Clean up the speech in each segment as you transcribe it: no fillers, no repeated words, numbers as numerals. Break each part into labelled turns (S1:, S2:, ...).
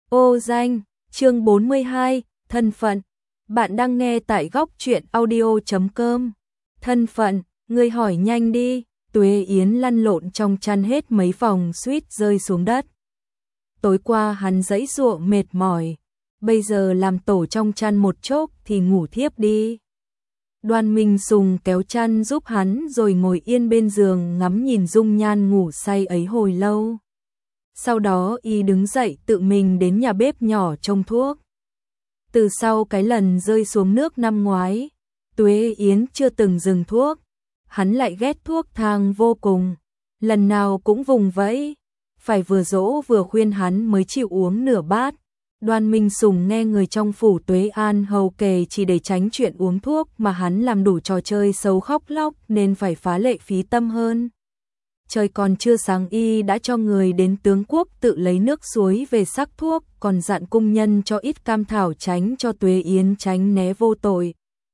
S1: Ô danh, chương 42, thân phận. Bạn đang nghe tại góc truyện audio.com. Thân phận, ngươi hỏi nhanh đi. Tuế Yến lăn lộn trong chăn hết mấy vòng suýt rơi xuống đất. Tối qua hắn giãy giụa mệt mỏi, bây giờ làm tổ trong chăn một chốc thì ngủ thiếp đi. Đoan Minh Sùng kéo chăn giúp hắn rồi ngồi yên bên giường ngắm nhìn dung nhan ngủ say ấy hồi lâu. Sau đó y đứng dậy tự mình đến nhà bếp nhỏ trông thuốc. Từ sau cái lần rơi xuống nước năm ngoái, Tuế Yến chưa từng dừng thuốc. Hắn lại ghét thuốc thang vô cùng, lần nào cũng vùng vẫy, phải vừa dỗ vừa khuyên hắn mới chịu uống nửa bát. Đoan Minh Sùng nghe người trong phủ Tuế An hầu kể chỉ để tránh chuyện uống thuốc mà hắn làm đủ trò chơi xấu khóc lóc nên phải phá lệ phí tâm hơn. Trời còn chưa sáng y đã cho người đến tướng quốc tự lấy nước suối về sắc thuốc, còn dặn cung nhân cho ít cam thảo tránh cho Tuế Yến tránh né vô tội.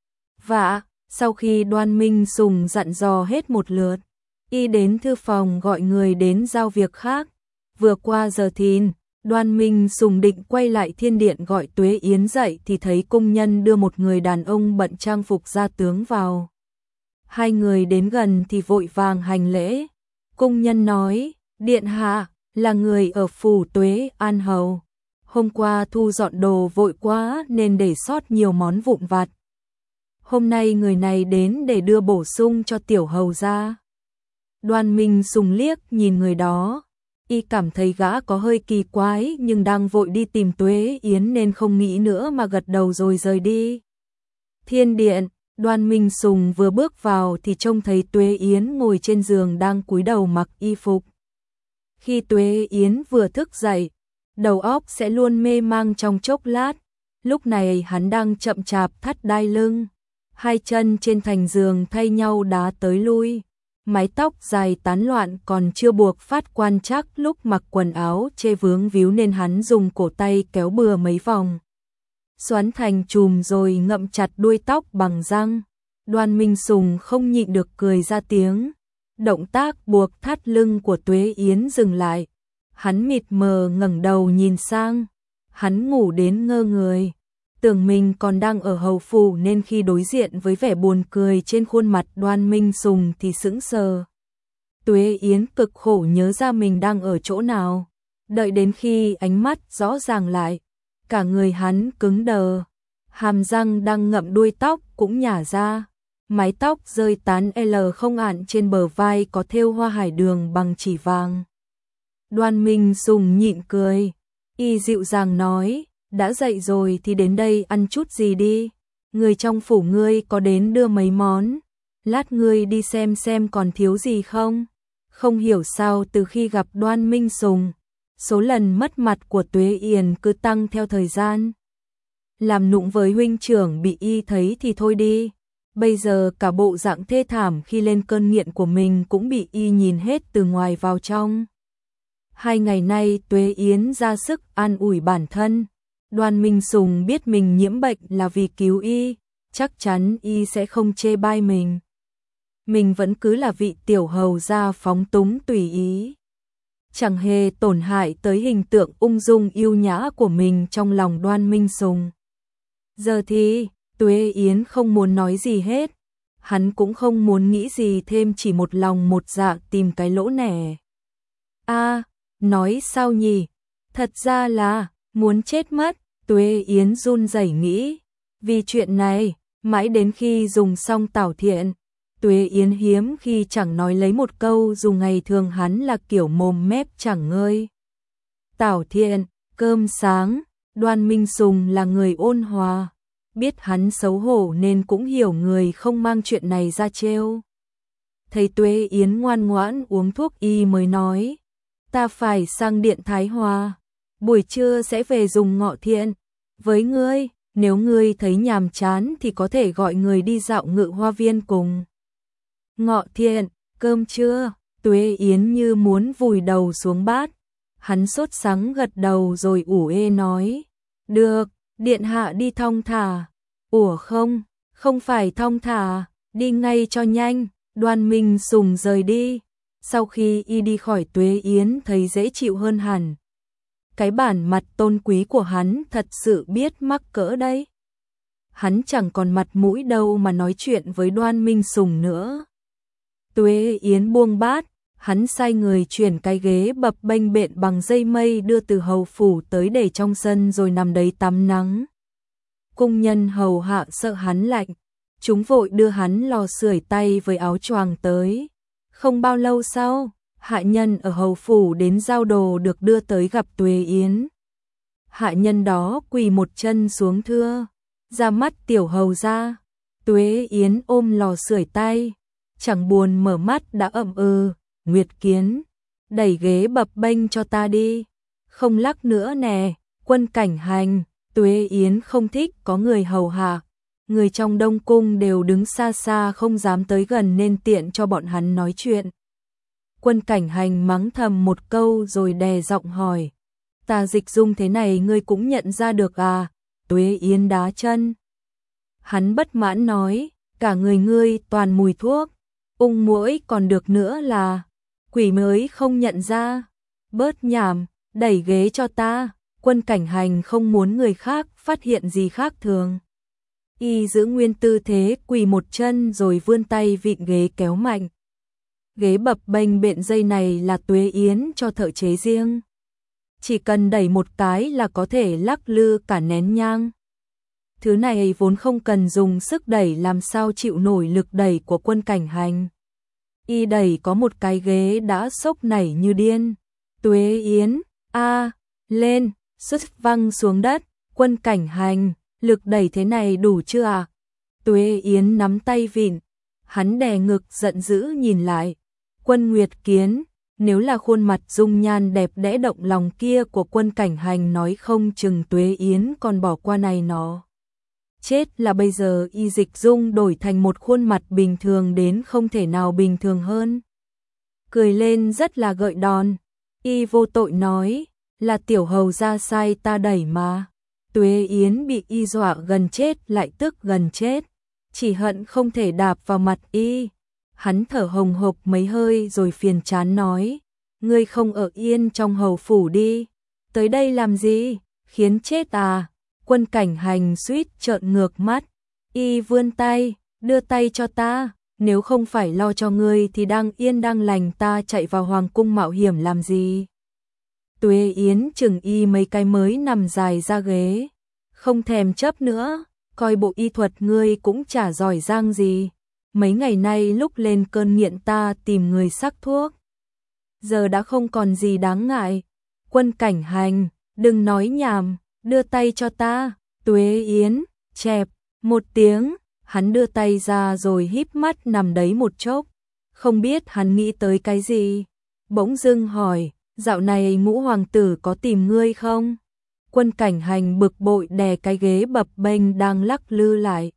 S1: Và sau khi Đoan Minh Sùng dặn dò hết một lượt, y đến thư phòng gọi người đến giao việc khác. Vừa qua giờ thìn, Đoan Minh Sùng định quay lại thiên điện gọi Tuế Yến dậy thì thấy cung nhân đưa một người đàn ông bận trang phục gia tướng vào. Hai người đến gần thì vội vàng hành lễ. Cung nhân nói, điện hạ, là người ở phủ Tuế An hầu. Hôm qua thu dọn đồ vội quá nên để sót nhiều món vụn vặt. Hôm nay người này đến để đưa bổ sung cho tiểu hầu ra. Đoan Minh Sùng liếc nhìn người đó, y cảm thấy gã có hơi kỳ quái nhưng đang vội đi tìm Tuế Yến nên không nghĩ nữa mà gật đầu rồi rời đi. Thiên điện, Đoan Minh Sùng vừa bước vào thì trông thấy Tuế Yến ngồi trên giường đang cúi đầu mặc y phục. Khi Tuế Yến vừa thức dậy, đầu óc sẽ luôn mê mang trong chốc lát. Lúc này hắn đang chậm chạp thắt đai lưng, hai chân trên thành giường thay nhau đá tới lui. Mái tóc dài tán loạn còn chưa buộc phát quan chắc lúc mặc quần áo chê vướng víu nên hắn dùng cổ tay kéo bừa mấy vòng, xoắn thành chùm rồi ngậm chặt đuôi tóc bằng răng. Đoan Minh Sùng không nhịn được cười ra tiếng. Động tác buộc thắt lưng của Tuế Yến dừng lại. Hắn mịt mờ ngẩng đầu nhìn sang. Hắn ngủ đến ngơ người, tưởng mình còn đang ở hầu phủ nên khi đối diện với vẻ buồn cười trên khuôn mặt Đoan Minh Sùng thì sững sờ. Tuế Yến cực khổ nhớ ra mình đang ở chỗ nào. Đợi đến khi ánh mắt rõ ràng lại, cả người hắn cứng đờ, hàm răng đang ngậm đuôi tóc cũng nhả ra, mái tóc rơi tán không ạn trên bờ vai có thêu hoa hải đường bằng chỉ vàng. Đoan Minh Sùng nhịn cười, y dịu dàng nói, đã dậy rồi thì đến đây ăn chút gì đi, người trong phủ ngươi có đến đưa mấy món, lát ngươi đi xem còn thiếu gì không. Không hiểu sao từ khi gặp Đoan Minh Sùng, số lần mất mặt của Tuế Yến cứ tăng theo thời gian. Làm nũng với huynh trưởng bị y thấy thì thôi đi, bây giờ cả bộ dạng thê thảm khi lên cơn nghiện của mình cũng bị y nhìn hết từ ngoài vào trong. 2 ngày nay Tuế Yến ra sức an ủi bản thân. Đoan Minh Sùng biết mình nhiễm bệnh là vì cứu y, chắc chắn y sẽ không chê bai mình. Mình vẫn cứ là vị tiểu hầu gia phóng túng tùy ý, chẳng hề tổn hại tới hình tượng ung dung yêu nhã của mình trong lòng Đoan Minh Sùng. Giờ thì, Tuế Yến không muốn nói gì hết, hắn cũng không muốn nghĩ gì thêm, chỉ một lòng một dạ tìm cái lỗ nẻ. Nói sao nhỉ? Thật ra là, muốn chết mất, Tuế Yến run rẩy nghĩ. Vì chuyện này, mãi đến khi dùng xong tảo thiện, Tuế Yến hiếm khi chẳng nói lấy một câu dù ngày thường hắn là kiểu mồm mép chẳng ngơi. Tảo thiện, cơm sáng, Đoan Minh Sùng là người ôn hòa, biết hắn xấu hổ nên cũng hiểu người không mang chuyện này ra trêu. Thấy Tuế Yến ngoan ngoãn uống thuốc y mới nói, ta phải sang điện Thái Hòa, buổi trưa sẽ về dùng ngọ thiện. Với ngươi, nếu ngươi thấy nhàm chán thì có thể gọi người đi dạo Ngự Hoa Viên cùng. Ngọ thiện, cơm trưa, Tuế Yến như muốn vùi đầu xuống bát. Hắn sốt sắng gật đầu rồi ủ ê nói, được, điện hạ đi thong thả. Ủa không phải thong thả, đi ngay cho nhanh. Đoan Minh Sùng rời đi. Sau khi y đi khỏi Tuế Yến thấy dễ chịu hơn hẳn. cái bản mặt tôn quý của hắn thật sự biết mắc cỡ đấy. Hắn chẳng còn mặt mũi đâu mà nói chuyện với Đoan Minh Sùng nữa. Tuế Yến buông bát, hắn sai người chuyển cái ghế bập bênh bện bằng dây mây đưa từ hầu phủ tới để trong sân rồi nằm đấy tắm nắng. Cung nhân hầu hạ sợ hắn lạnh, chúng vội đưa hắn lò sưởi tay với áo choàng tới. Không bao lâu sau, hạ nhân ở hầu phủ đến giao đồ được đưa tới gặp Tuế Yến. Hạ nhân đó quỳ một chân xuống thưa, ra mắt tiểu hầu ra. Tuế Yến ôm lò sưởi tay, chẳng buồn mở mắt đã ậm Nguyệt Kiến, đẩy ghế bập bênh cho ta đi, không lắc nữa nè. Quân Cảnh Hành, Tuế Yến không thích có người hầu hạ, người trong Đông Cung đều đứng xa xa không dám tới gần nên tiện cho bọn hắn nói chuyện. Quân Cảnh Hành mắng thầm một câu rồi đè giọng hỏi, ta dịch dung thế này ngươi cũng nhận ra được à? Tuế Yến đá chân. Hắn bất mãn nói, cả người ngươi toàn mùi thuốc, ung muỗi còn được nữa là quỷ mới không nhận ra. Bớt nhảm, đẩy ghế cho ta. Quân Cảnh Hành không muốn người khác phát hiện gì khác thường. Y giữ nguyên tư thế quỳ một chân rồi vươn tay vịn ghế kéo mạnh. Ghế bập bênh bện dây này là Tuế Yến cho thợ chế riêng. Chỉ cần đẩy một cái là có thể lắc lư cả nén nhang. Thứ này vốn không cần dùng sức đẩy làm sao chịu nổi lực đẩy của Quân Cảnh Hành. Y đẩy có một cái ghế đã sốc nảy như điên. Tuế Yến, lên, sút văng xuống đất. Quân Cảnh Hành, lực đẩy thế này đủ chưa à? Tuế Yến nắm tay vịn, hắn đè ngực giận dữ nhìn lại. Quân Nguyệt Kiến, nếu là khuôn mặt dung nhan đẹp đẽ động lòng kia của Quân Cảnh Hành nói không chừng Tuế Yến còn bỏ qua này nó. Chết là bây giờ y dịch dung đổi thành một khuôn mặt bình thường đến không thể nào bình thường hơn. Cười lên rất là gợi đòn, y vô tội nói, là tiểu hầu ra sai ta đẩy mà. Tuế Yến bị y dọa gần chết lại tức gần chết, chỉ hận không thể đạp vào mặt y. Hắn thở hồng hộc mấy hơi rồi phiền chán nói, ngươi không ở yên trong hầu phủ đi, tới đây làm gì, khiến chết à? Quân Cảnh Hành suýt trợn ngược mắt, y vươn tay, đưa tay cho ta, nếu không phải lo cho ngươi thì đang yên đang lành ta chạy vào hoàng cung mạo hiểm làm gì? Tuế Yến chừng y mấy cái mới nằm dài ra ghế, không thèm chấp nữa, coi bộ y thuật ngươi cũng chả giỏi giang gì. Mấy ngày nay lúc lên cơn nghiện ta tìm người sắc thuốc, giờ đã không còn gì đáng ngại. Quân Cảnh Hành, đừng nói nhảm, đưa tay cho ta. Tuế Yến, chẹp, một tiếng, hắn đưa tay ra rồi híp mắt nằm đấy một chốc, không biết hắn nghĩ tới cái gì. Bỗng dưng hỏi, dạo này Ngũ hoàng tử có tìm ngươi không? Quân Cảnh Hành bực bội đè cái ghế bập bênh đang lắc lư lại.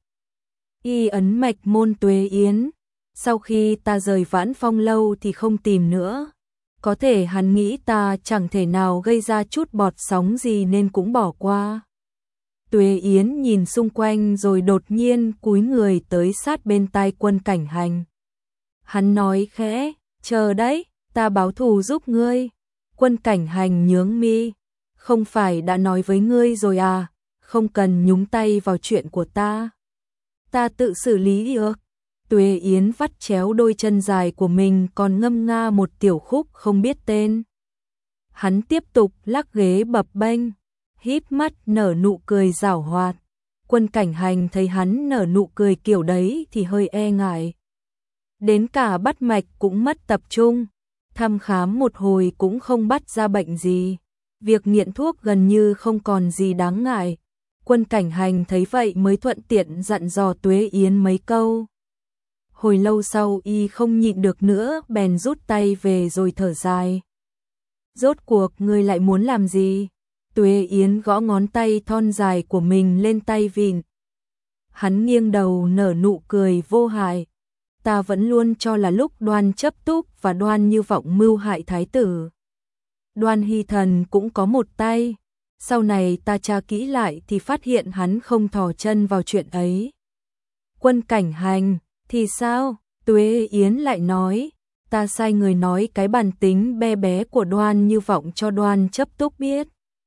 S1: Y ấn mạch môn Tuế Yến, sau khi ta rời Vãn Phong lâu thì không tìm nữa. Có thể hắn nghĩ ta chẳng thể nào gây ra chút bọt sóng gì nên cũng bỏ qua. Tuế Yến nhìn xung quanh rồi đột nhiên cúi người tới sát bên tai Quân Cảnh Hành. Hắn nói khẽ, chờ đấy, ta báo thù giúp ngươi. Quân Cảnh Hành nhướng mi, không phải đã nói với ngươi rồi à, không cần nhúng tay vào chuyện của ta. Ta tự xử lý được. Tuế Yến vắt chéo đôi chân dài của mình còn ngâm nga một tiểu khúc không biết tên. Hắn tiếp tục lắc ghế bập bênh, híp mắt nở nụ cười giảo hoạt. Quân Cảnh Hành thấy hắn nở nụ cười kiểu đấy thì hơi e ngại. Đến cả bắt mạch cũng mất tập trung, thăm khám một hồi cũng không bắt ra bệnh gì. Việc nghiện thuốc gần như không còn gì đáng ngại. Quân Cảnh Hành thấy vậy mới thuận tiện dặn dò Tuế Yến mấy câu. Hồi lâu sau y không nhịn được nữa bèn rút tay về rồi thở dài. Rốt cuộc ngươi lại muốn làm gì? Tuế Yến gõ ngón tay thon dài của mình lên tay vịn. Hắn nghiêng đầu nở nụ cười vô hại. Ta vẫn luôn cho là lúc Đoan Chấp Túc và Đoan Như Vọng mưu hại thái tử, Đoan Hy Thần cũng có một tay. Sau này ta tra kỹ lại thì phát hiện hắn không thò chân vào chuyện ấy. Quân Cảnh Hành, thì sao? Tuế Yến lại nói, ta sai người nói cái bản tính be bé của Đoan Như Vọng cho Đoan Chấp Túc biết.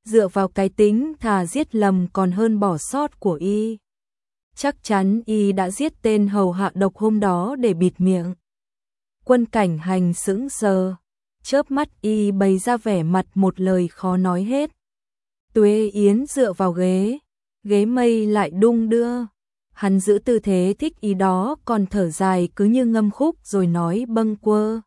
S1: dựa vào cái tính thà giết lầm còn hơn bỏ sót của y. Chắc chắn y đã giết tên hầu hạ độc hôm đó để bịt miệng. Quân Cảnh Hành sững sờ, chớp mắt y bày ra vẻ mặt một lời khó nói hết. Tuế Yến dựa vào ghế mây lại đung đưa. Hắn giữ tư thế thích ý đó còn thở dài cứ như ngâm khúc rồi nói bâng quơ.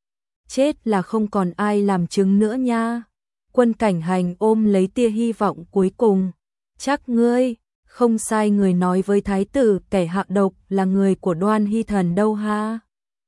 S1: Chết là không còn ai làm chứng nữa nha. Quân Cảnh Hành ôm lấy tia hy vọng cuối cùng. Chắc ngươi, không sai người nói với thái tử kẻ hạ độc là người của Đoan Hy Thần đâu ha.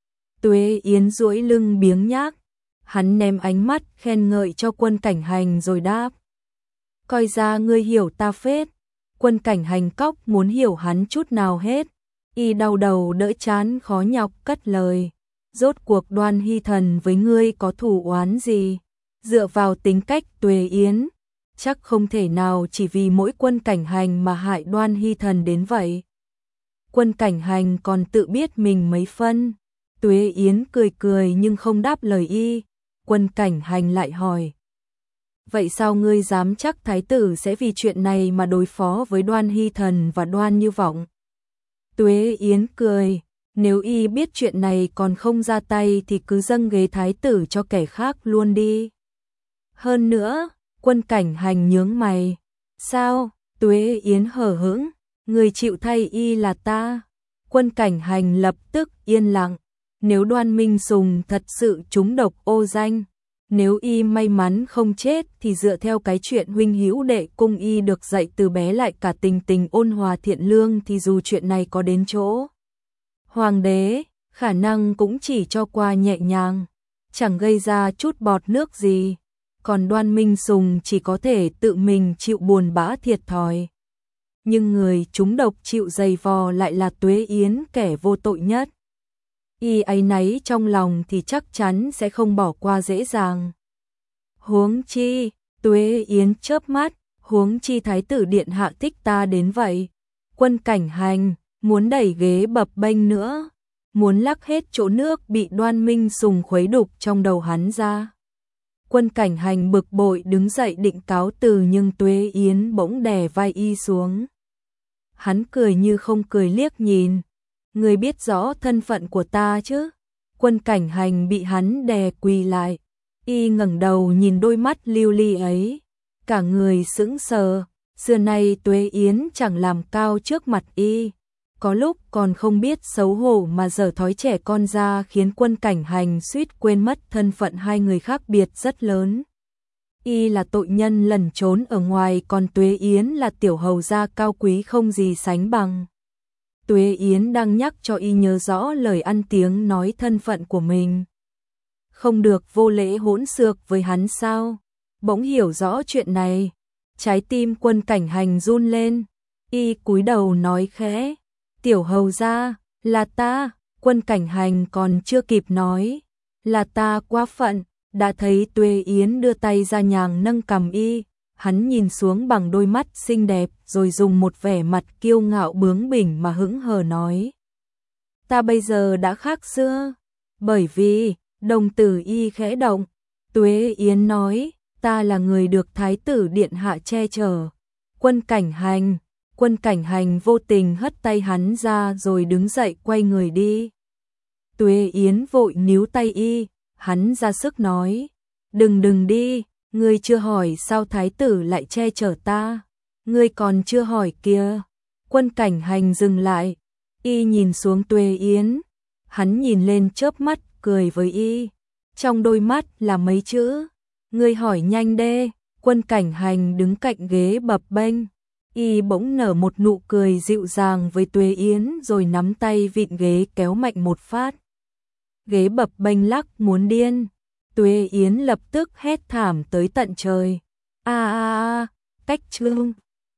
S1: Tuế Yến duỗi lưng biếng nhác. Hắn ném ánh mắt khen ngợi cho Quân Cảnh Hành rồi đáp. Coi ra ngươi hiểu ta phết. Quân Cảnh Hành cóc muốn hiểu hắn chút nào hết. Y đau đầu đỡ chán khó nhọc cất lời. Rốt cuộc Đoan Hy Thần với ngươi có thù oán gì? Dựa vào tính cách Tuế Yến, chắc không thể nào chỉ vì mỗi Quân Cảnh Hành mà hại Đoan Hy Thần đến vậy. Quân Cảnh Hành còn tự biết mình mấy phân. Tuế Yến cười cười nhưng không đáp lời y. Quân Cảnh Hành lại hỏi. Vậy sao ngươi dám chắc thái tử sẽ vì chuyện này mà đối phó với Đoan Hy Thần và Đoan Như Vọng? Tuế Yến cười. Nếu y biết chuyện này còn không ra tay thì cứ dâng ghế thái tử cho kẻ khác luôn đi. Hơn nữa, Quân Cảnh Hành nhướng mày. Sao? Tuế Yến hờ hững. Người chịu thay y là ta. Quân Cảnh Hành lập tức yên lặng. Nếu Đoan Minh Sùng thật sự trúng độc ô danh, nếu y may mắn không chết thì dựa theo cái chuyện huynh hữu đệ cung y được dạy từ bé lại cả tình ôn hòa thiện lương thì dù chuyện này có đến chỗ hoàng đế, khả năng cũng chỉ cho qua nhẹ nhàng, chẳng gây ra chút bọt nước gì. Còn Đoan Minh Sùng chỉ có thể tự mình chịu buồn bã thiệt thòi. Nhưng người trúng độc chịu dày vò lại là Tuế Yến kẻ vô tội nhất. Y áy náy trong lòng thì chắc chắn sẽ không bỏ qua dễ dàng. Huống chi, Tuế Yến chớp mắt, huống chi thái tử điện hạ thích ta đến vậy. Quân Cảnh Hành muốn đẩy ghế bập bênh nữa, muốn lắc hết chỗ nước bị Đoan Minh Sùng khuấy đục trong đầu hắn ra. Quân Cảnh Hành bực bội đứng dậy định cáo từ nhưng Tuế Yến bỗng đè vai y xuống. Hắn cười như không cười liếc nhìn. Người biết rõ thân phận của ta chứ? Quân Cảnh Hành bị hắn đè quỳ lại. Y ngẩng đầu nhìn đôi mắt lưu ly ấy. Cả người sững sờ. Xưa nay Tuế Yến chẳng làm cao trước mặt y. Có lúc còn không biết xấu hổ mà giở thói trẻ con ra khiến Quân Cảnh Hành suýt quên mất thân phận hai người khác biệt rất lớn. Y là tội nhân lẩn trốn ở ngoài còn Tuế Yến là tiểu hầu gia cao quý không gì sánh bằng. Tuế Yến đang nhắc cho y nhớ rõ lời ăn tiếng nói thân phận của mình. Không được vô lễ hỗn xược với hắn sao? Bỗng hiểu rõ chuyện này. Trái tim Quân Cảnh Hành run lên. Y cúi đầu nói khẽ. Tiểu hầu gia, là ta. Quân Cảnh Hành còn chưa kịp nói. Là ta quá phận. Đã thấy Tuế Yến đưa tay ra nhàng nâng cằm y. Hắn nhìn xuống bằng đôi mắt xinh đẹp rồi dùng một vẻ mặt kiêu ngạo bướng bỉnh mà hững hờ nói. Ta bây giờ đã khác xưa. Bởi vì, đồng tử y khẽ động. Tuế Yến nói, ta là người được thái tử điện hạ che chở. Quân Cảnh Hành vô tình hất tay hắn ra rồi đứng dậy quay người đi. Tuế Yến vội níu tay y, hắn ra sức nói. Đừng đi. Ngươi chưa hỏi sao thái tử lại che chở ta. Ngươi còn chưa hỏi kia. Quân Cảnh Hành dừng lại. Y nhìn xuống Tuế Yến. Hắn nhìn lên chớp mắt cười với y. Trong đôi mắt là mấy chữ. Ngươi hỏi nhanh đê. Quân Cảnh Hành đứng cạnh ghế bập bênh. Y bỗng nở một nụ cười dịu dàng với Tuế Yến rồi nắm tay vịn ghế kéo mạnh một phát. Ghế bập bênh lắc muốn điên. Tuế Yến lập tức hét thảm tới tận trời. Cách chương